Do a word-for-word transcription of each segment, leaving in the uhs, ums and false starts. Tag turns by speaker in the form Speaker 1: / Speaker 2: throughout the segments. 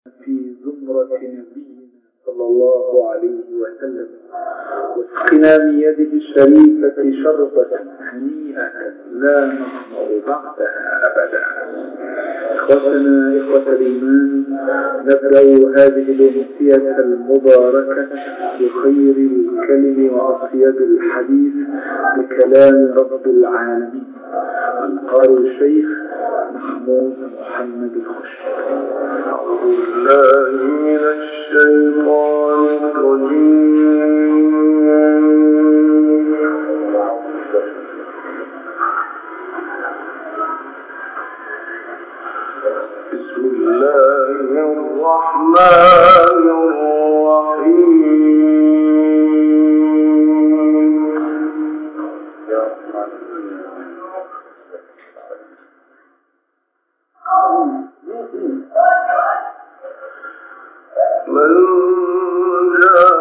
Speaker 1: في زمرة نبينا صلى الله عليه وسلم، واسقنا من يده الشريفة شربة هنيئة لا نظمأ بعدها أبدا. إخوتنا إخوة الإيمان، نبدأ هذه الأمسية المباركة بخير الكلم وأطيب الحديث بكلام رب العالمين القارئ الشيخ محمود محمد الخشب. أعوذ بالله من الشيطان الرجيم. بسم الله الرحمن الرحيم. من جاء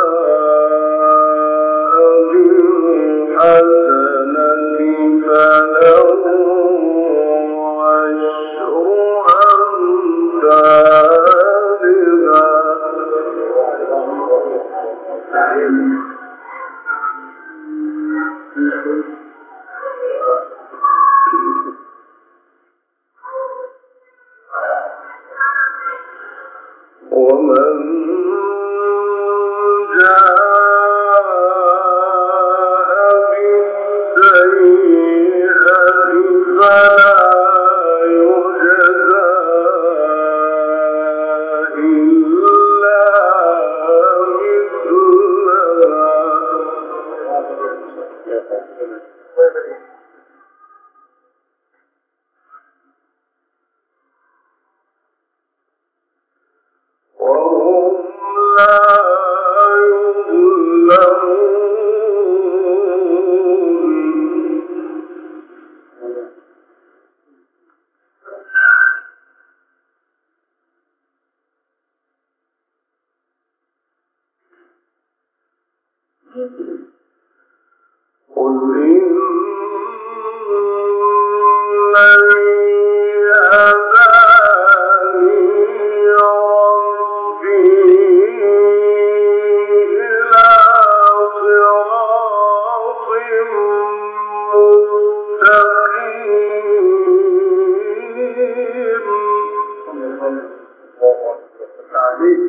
Speaker 1: بالحسنة فله عشر أمثالها. ومن جاء بالسيئة فلا يجزى إلا مثلها. وهم لا يظلمون. قل إنني هداني ربي إلى صراط مستقيم.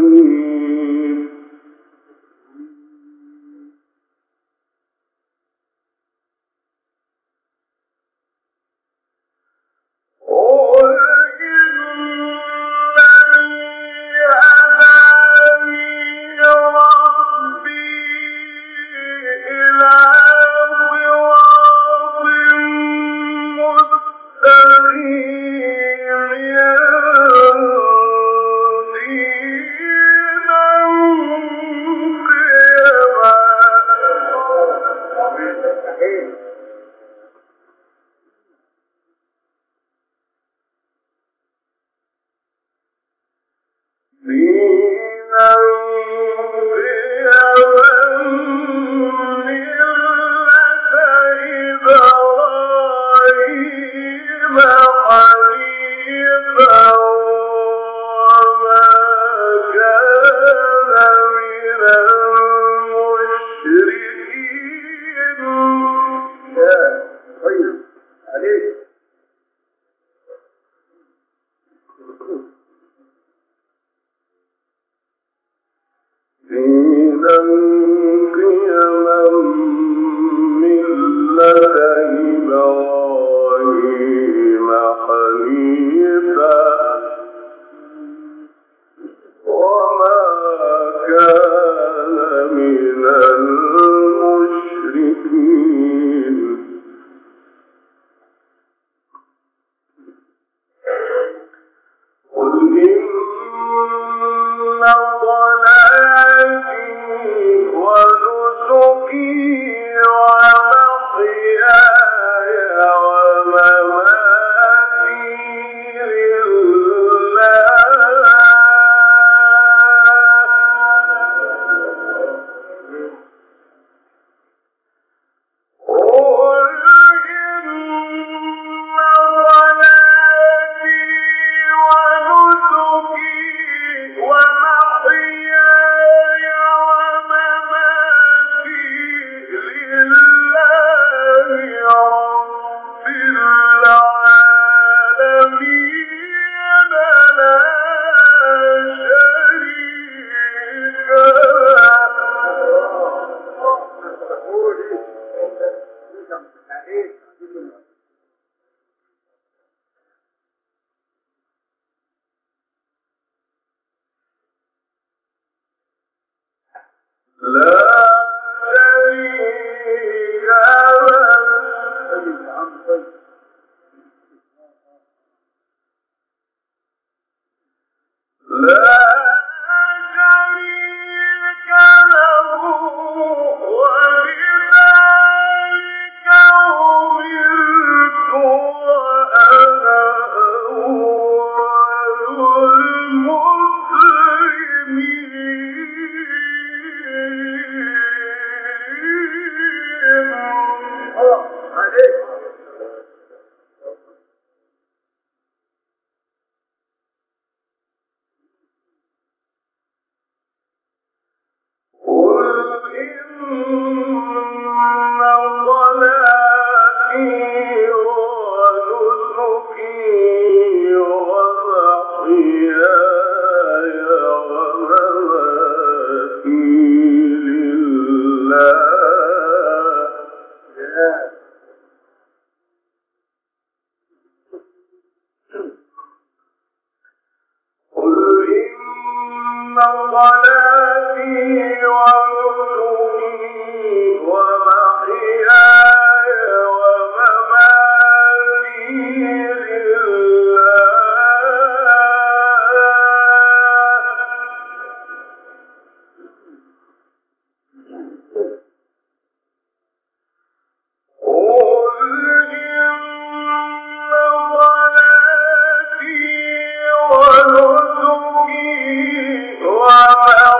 Speaker 1: وما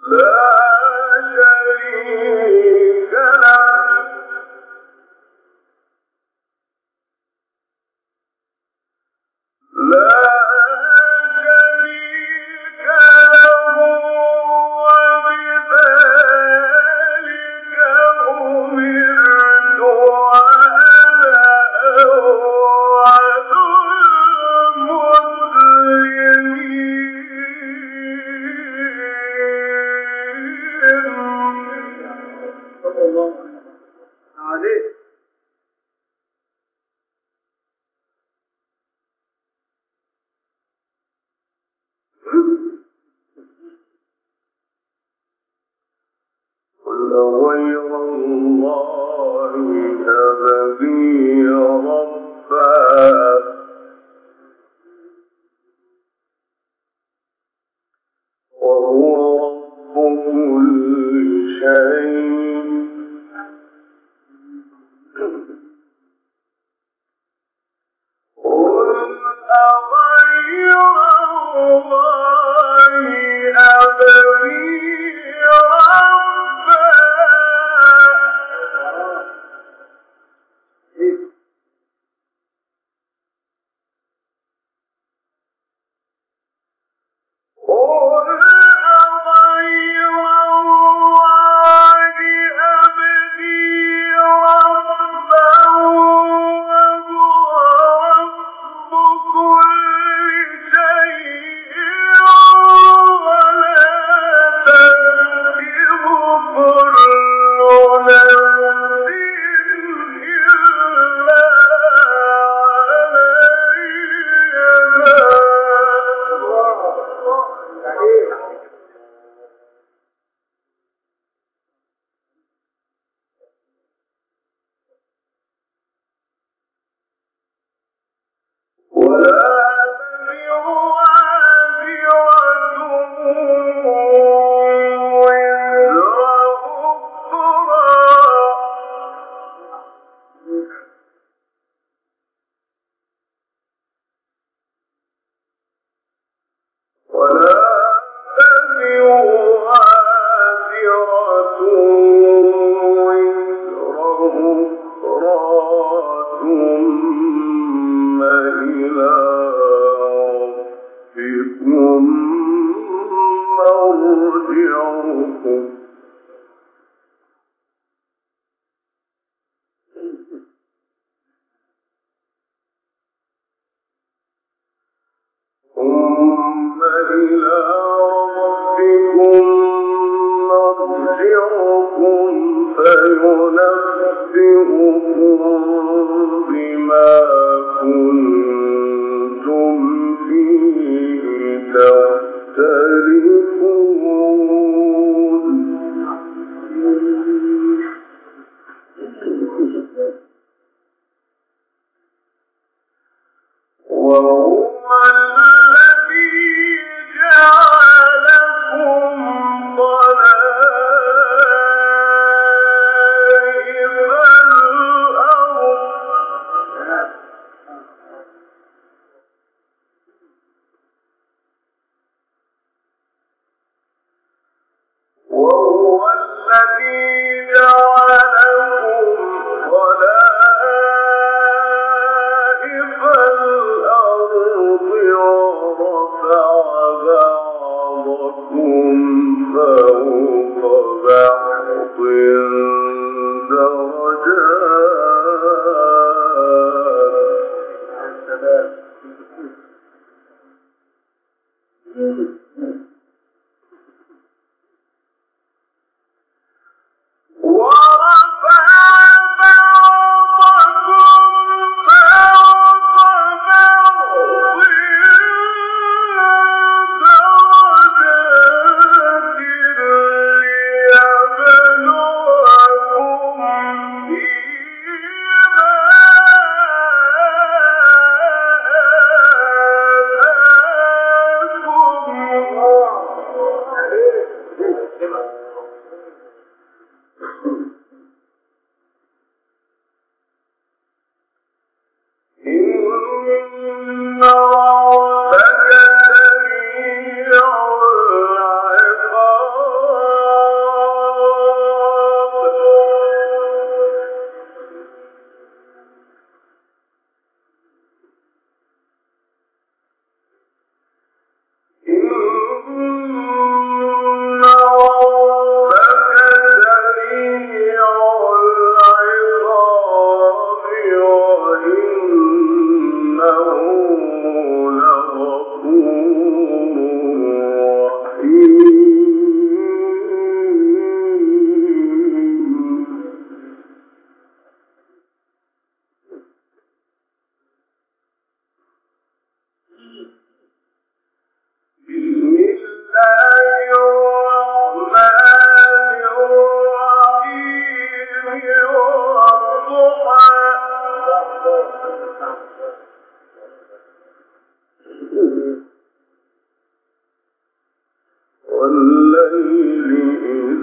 Speaker 1: يَبْلُغَ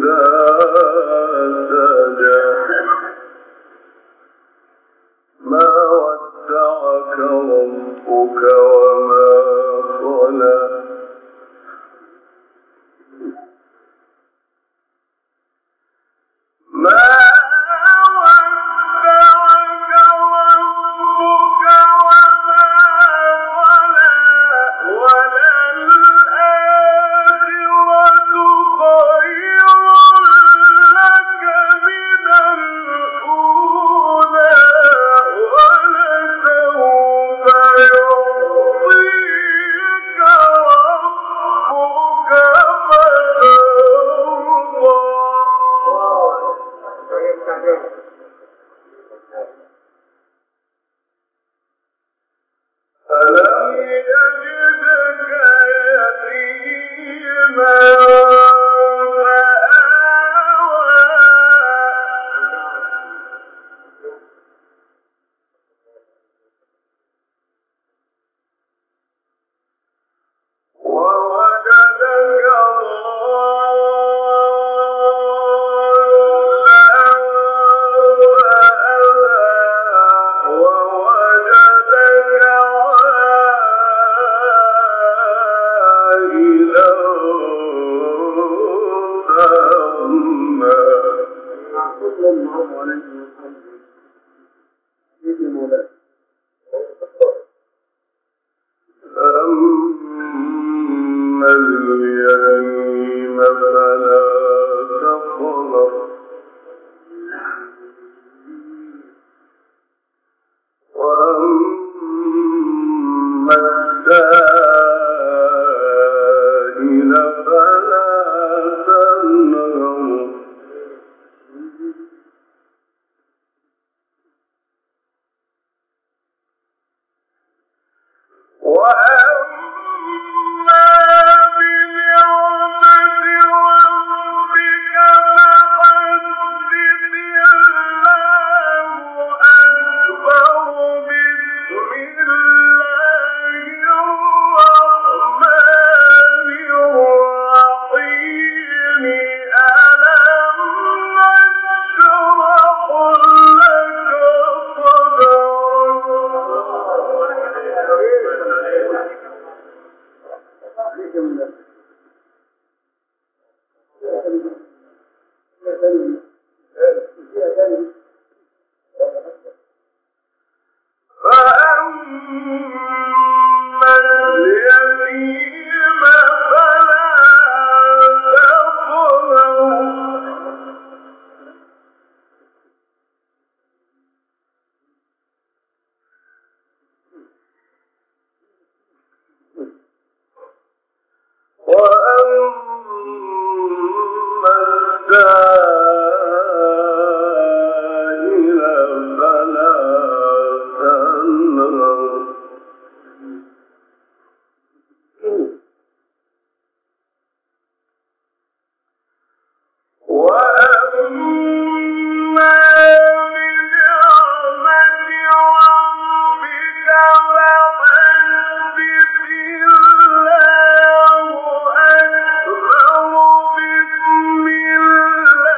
Speaker 1: الله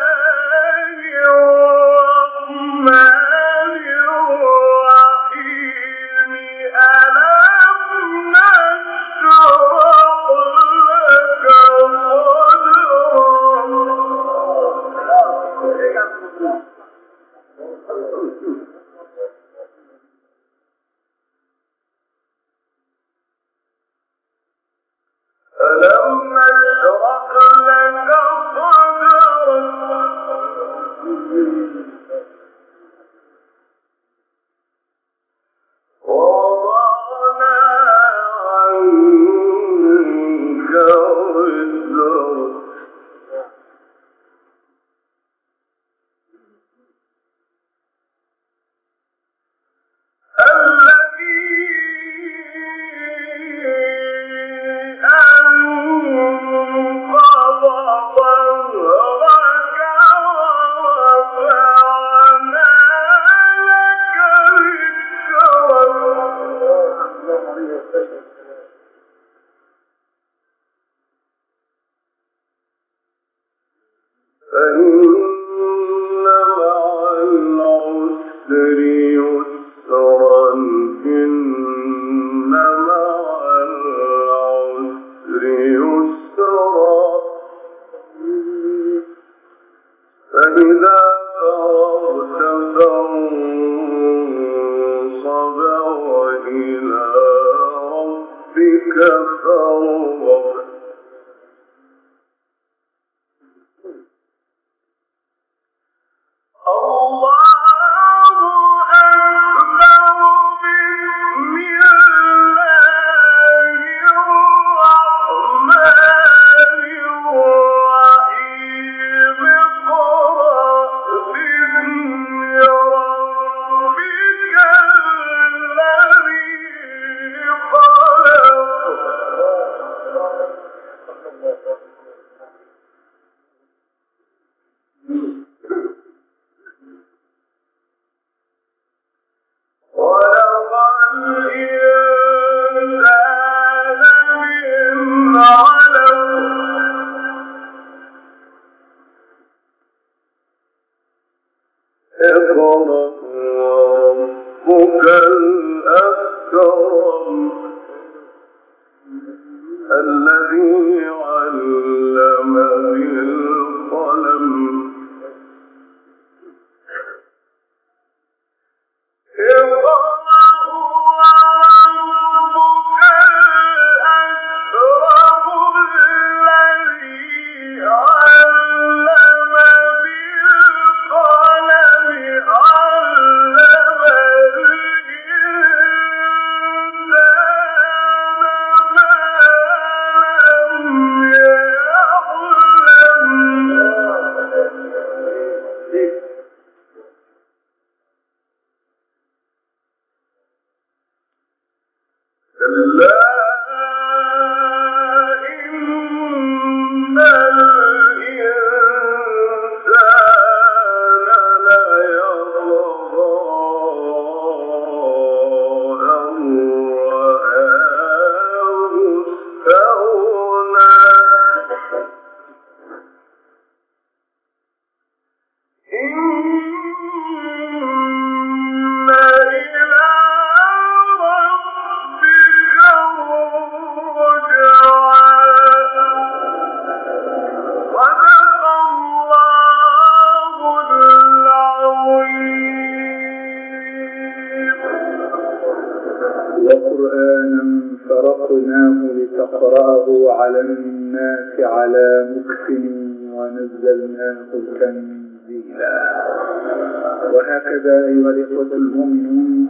Speaker 2: وهكذا أيها الإخوة المؤمنون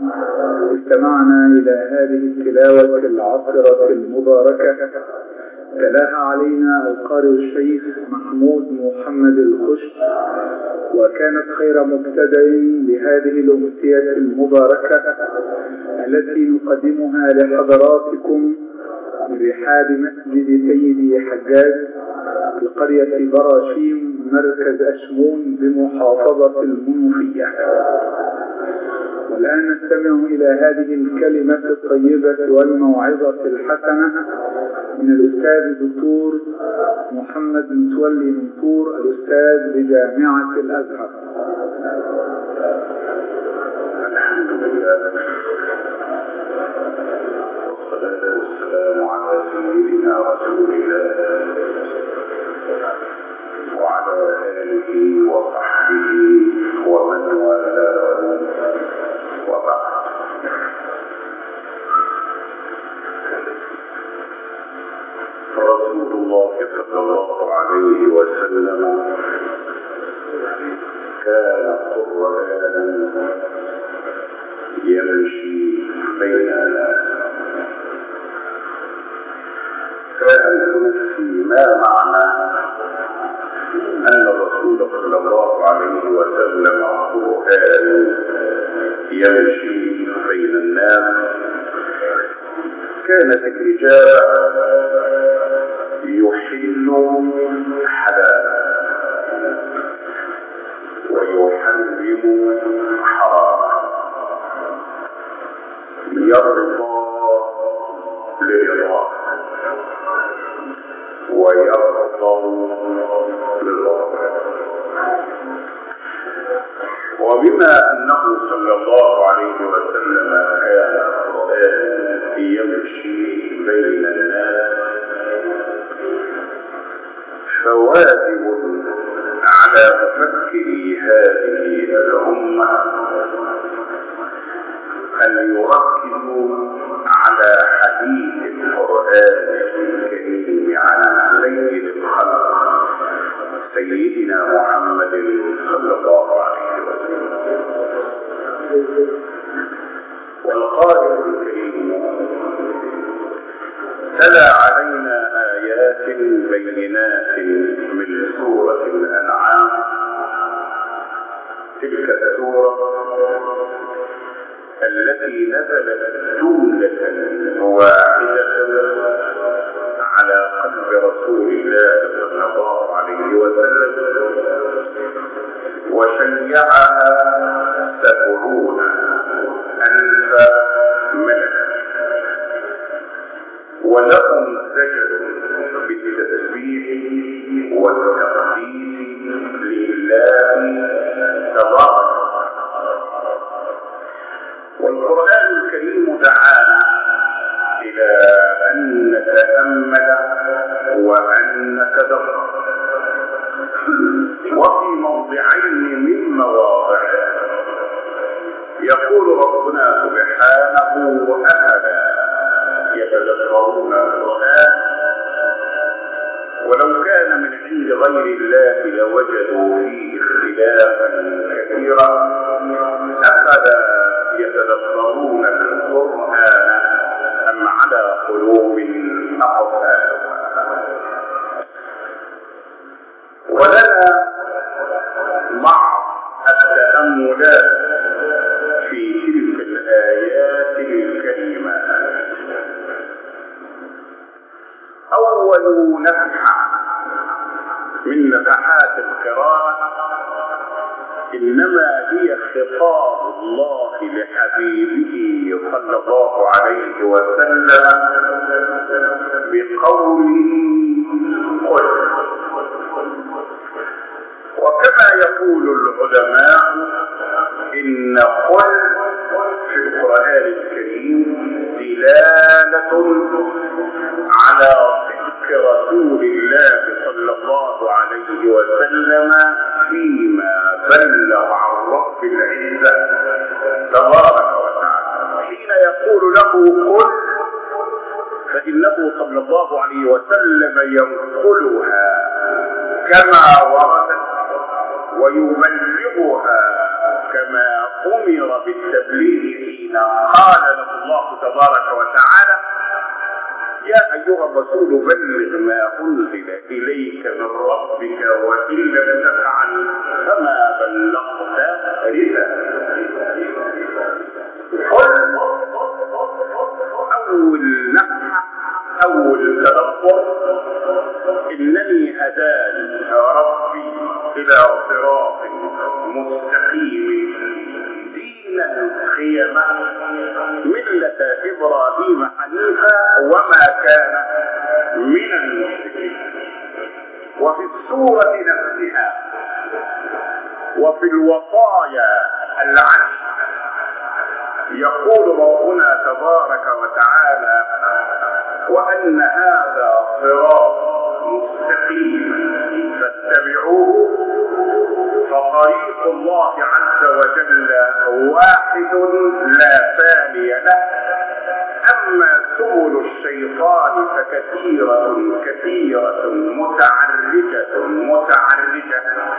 Speaker 2: استمعنا إلى هذه التلاوة العطرة المباركة تلاها علينا القارئ الشيخ محمود محمد الخش، وكانت خير مبتدأ لهذه الأمسية المباركة التي نقدمها لحضراتكم من رحاب مسجد سيدي حجاج في قرية براشيم مركز أشمون بمحافظة المنوفية. والآن نستمع إلى هذه الكلمة الطيبة والموعظة الحسنة من الأستاذ الدكتور محمد متولي منصور الأستاذ بجامعة الأزهر.
Speaker 1: الحمد لله والصلاة والسلام على سيدنا رسول الله وعلى آله وصحبه ومن والاه، وبعد. رسول الله صلى الله عليه وسلم كان قرآنا يمشي بين الناس. فأنتم ما معنى أن الرسول صلى الله عليه وسلم قرآن يمشي بين الناس؟ كانت الإجابة يحل حلالا ويحرم حراما، يرضى لرضاه ويغضب لغضبه. وبما أنه صلى الله عليه وسلم كان قرآن يمشي بين الناس فواجب على مفكري هذه الأمة أن يركزوا على حديث القرآن الكريم عن سيد الخلق سيدنا محمد صلى الله عليه وسلم. والقارئ الكريم تلا علينا آيات بينات من سورة الأنعام، تلك السورة التي نزلت جملة واحدة على قلب رسول الله صلى الله عليه وسلم، وشيعها سبعون ألف ملك، ولهم زجر بالتسبيح والتقديس لله تبارك. والقرآن الكريم دعانا إلى أن نتأمل وأن نتدبر، وفي موضعين من مواضعه يقول ربنا سبحانه: أفلا يتدبرون القرآن ولو كان من عند غير الله لوجدوا فيه اختلافا كثيرا أفلا يتدبرون القرآن أم على قلوب أقفالها. ولنا بعض التأملات في تلك الآيات الكريمات. أول نفحة من نفحات القراءة إنما هي خطاب الله لحبيبه صلى الله عليه وسلم بقوله قل. وكما يقول العلماء إن قل في القرآن الكريم دلالة على صدق رسول الله صلى الله عليه وسلم فيما بلغ عن رب العزة تبارك وتعالى. حين يقول له قل فإنه صلى الله عليه وسلم ينقلها كما وردت ويبلغها كما أمر بالتبليغ حين قال له الله تبارك وتعالى: يا أيها الرسول بلغ ما أنزل إليك من ربك وإن لم تفعل فما بلغت رسالته. قل أول نفحة أول تدبر: إنني هداني ربي إلى صراط مستقيم دينا قيما ملة إبراهيم حنيفا وما كان من المشركين. وفي السورة نفسها وفي الوصايا العشر يقول ربنا تبارك وتعالى: وأن هذا صراط مستقيم فاتبعوه فطريق الله عز وجل واحد لا ثاني له، أما سبل الشيطان فكثيرة كثيرة متعرجة متعرجة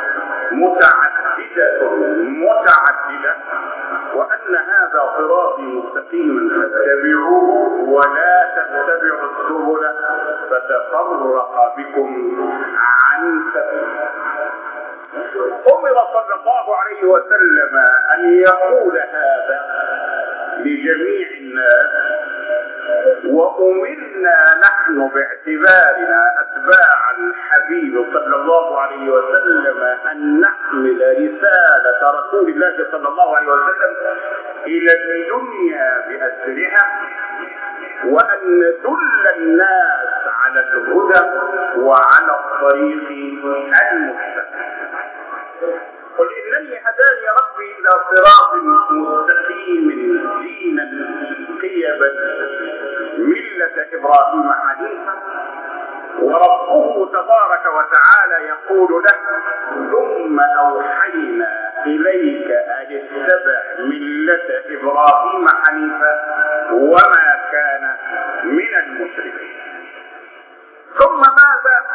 Speaker 1: متعددة متعددة وأن هذا صراطي مستقيما فاتبعوه ولا تتبعوا السبل فتفرق بكم عن سبيله. أمر صلى الله عليه وسلم أن يقول هذا لجميع الناس، وأمرنا نحن باعتبارنا أتباع الحبيب صلى الله عليه وسلم أن نحمل رسالة رسول الله صلى الله عليه وسلم إلى الدنيا بأسرها، وأن ندل الناس على الهدى وعلى الطريق المستقيم. قل إنني هداني ربي إلى صراط مستقيم دينا قيما ملة إبراهيم حنيفا، وربه تبارك وتعالى يقول له: ثم أوحينا إليك أن اتبع ملة إبراهيم حنيفا وما كان من المشركين. ثم ماذا؟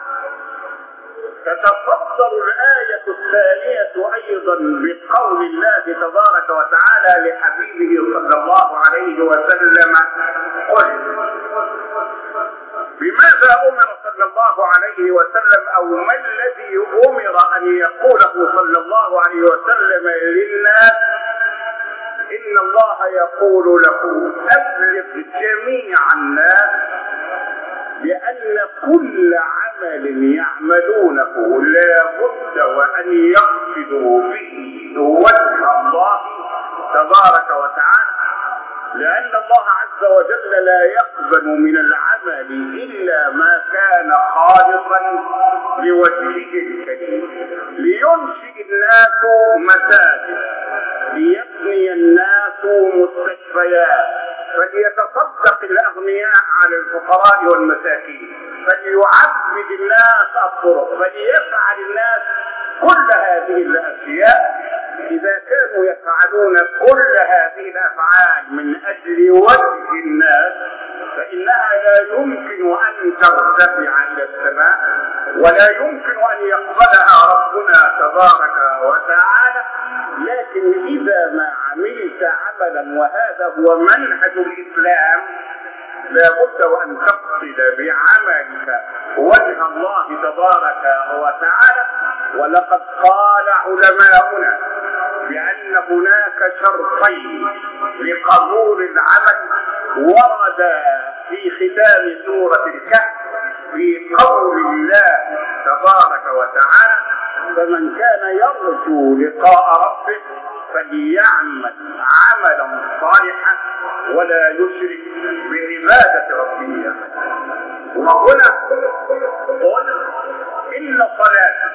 Speaker 1: تتفضل الآية الثانية أيضا بقول الله تبارك وتعالى لحبيبه صلى الله عليه وسلم: قل. بماذا أمر صلى الله عليه وسلم، أو ما الذي أمر أن يقوله صلى الله عليه وسلم للناس؟ إن الله يقول له: أبلغ جميع الناس بأن كل عمل يعملونه لا بد وأن يقصدوا به وجه الله تبارك وتعالى، لأن الله عز وجل لا يقبل من العمل إلا ما كان خالصا لوجهه الكريم. لينشئ الناس مساجد، ليبني الناس مستشفيات، فليتصدق الأغنياء على الفقراء والمساكين، فليعبد الناس الطرق، فليفعل الناس كل هذه الأشياء. إذا كانوا يفعلون كل هذه الأفعال من أجل وجه الناس فإنها لا يمكن أن ترتفع إلى السماء، ولا يمكن أن يقبلها ربنا تبارك وتعالى. لكن إذا ما عملت عملا، وهذا هو منهج الإسلام، لا بد وأن تقصد بعملك وجه الله تبارك وتعالى. ولقد قال علماؤنا بأن هناك شرطين لقبول العمل ورد في ختام سورة الكهف في قول الله تبارك وتعالى: فمن كان يرجو لقاء ربه فليعمل عملا صالحا ولا يشرك بعبادة ربه. وهنا قل إن صلاة،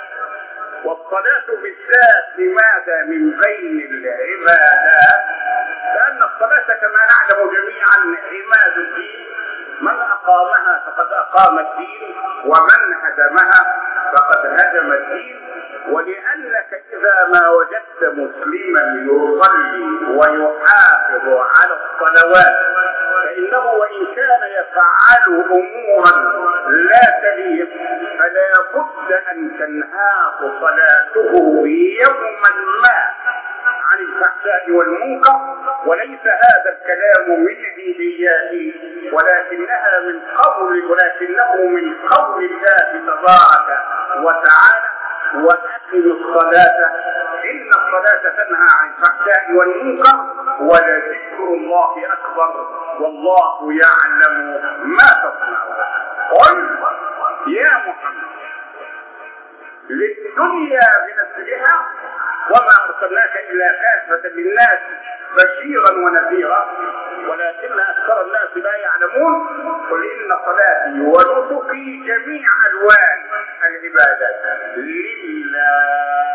Speaker 1: والصلاة بالذات لماذا من بين العبادات؟ لأن الصلاة كما نعلم جميعا عماد الدين، من أقامها فقد أقام الدين، ومن هدمها فقد هدم الدين. ولأنك إذا ما وجدت مسلما يصلي ويحافظ على الصلوات فإنه وإن كان يفعل أمورا لا تليق فلا بد أن تنهاه صلاته يوما ما عن الفحشاء والمنكر. وليس هذا الكلام من عيدياته، ولكنها من قول ولكنه من قول الله تبارك وتعالى: وأقم الصلاة إن الصلاة تنهى عن الفحشاء والمنكر ولذكر الله أكبر والله يعلم ما تصنعون. قل يا محمد للدنيا بأسرها وما أرسلناك إلا كافة للناس بشيرا ونذيرا ولكن أكثر الناس لا يعلمون. قل إن صلاتي ونسكي جميع ألوان العبادات لله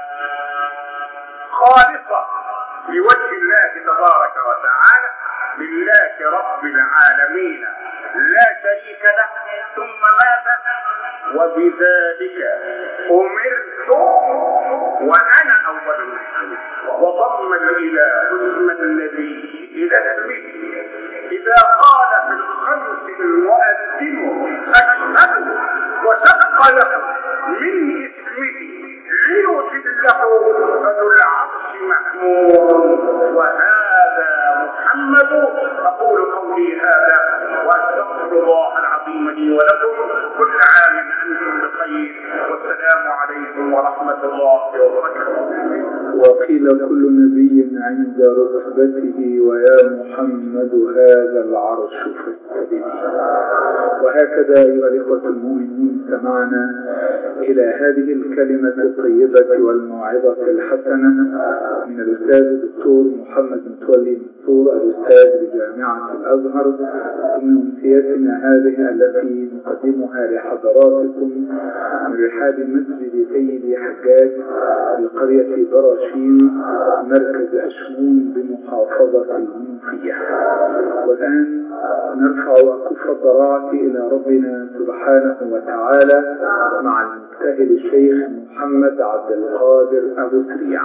Speaker 1: خالصة لوجه الله تبارك وتعالى، لله رب العالمين لا شريك له. ثم ماذا؟ وبذلك أمرت وأنا أول المسلمين. وضم الإله اسم النبي إلى اسمه. إذا قال في الخمس المؤذن أشهد وشق له من اسمه ليجله فذو العرش محمود وهذا محمد. أقول قولي هذا وأستغفر الله العظيم لي ولكم. كل عام أنتم بخير والسلام عليكم ورحمة الله وبركاته.
Speaker 2: وقيل كل نبي عند رتبته ويا محمد هذا العرش فتح. المرتبين. وهكذا أيها الإخوة المؤمنين استمعنا إلى هذه الكلمة الطيبة والموعظة الحسنة من الأستاذ الدكتور محمد متولي منصور الأستاذ بجامعة الأزهر ضمن أمسيتنا هذه التي نقدمها لحضراتكم من رحاب مسجد سيدي حجاج بقرية براشين مركز أشمون بمحافظة المنوفية. والآن نرفع أكف الضراعة إلى ربنا سبحانه وتعالى مع المجتهد الشيخ محمد عبد القادر أبو سريع.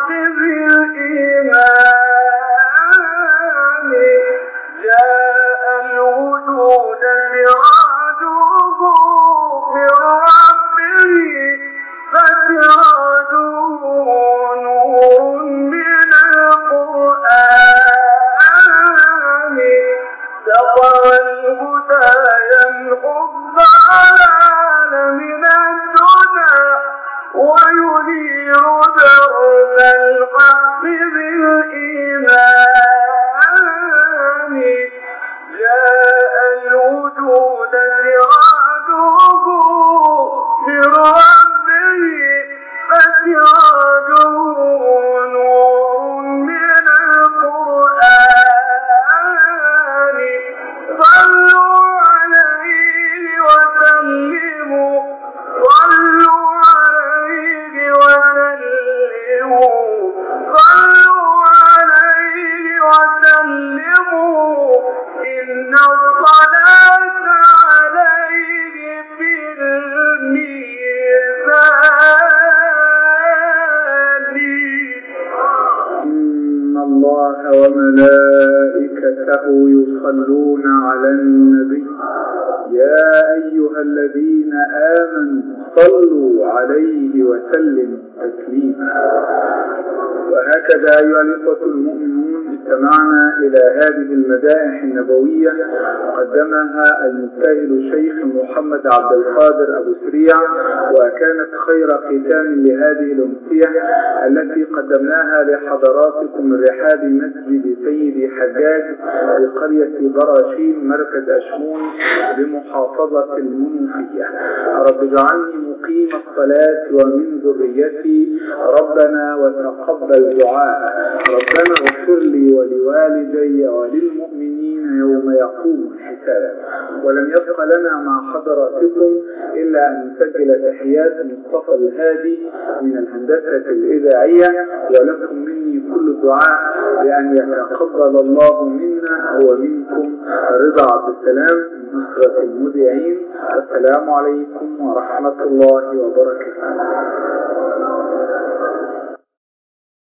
Speaker 2: بالإيمان جاء الوجود سراجه من ربه فسراجه نور من القرآن سطر الهدى ينحو الضلال من الدجى وينير درب الحق بالإيمان جاء الوجود سراجه من ربه فسراجه نور من القرآن صلوا عليه وسلموا صلوا عليه وسلموا صلوا عليه وسلموا إن الصلاة عليه في الميزان إن الله وملائكته يصلون على النبي يا أيها الذين آمنوا صلوا عليه وسلموا تسليما. وهكذا أيها الإخوة المؤمنون استمعنا إلى هذه المدائح النبوية قدمها المجتهد الشيخ محمد عبد القادر أبو سريع، وكانت خير ختام لهذه الأمسية التي قدمناها لحضراتكم من رحاب مسجد سيدي حجاج بقرية براشين مركز أشمون بمحافظة المنوفية. رب اجعلني مقيم الصلاة ومن ذريتي ربنا وتقبل دعاء. ربنا اغفر لي ولوالدي وللمؤمنين يوم يقوم الحساب. ولم يبق لنا مع حضراتكم إلا أن نسجل تحيات مصطفى الهادي من الهندسة الإذاعية، ولكم مني كل الدعاء بأن يتقبل الله منا ومنكم. رضا عبد السلام من نصرة المذيعين. السلام عليكم ورحمة الله وبركاته.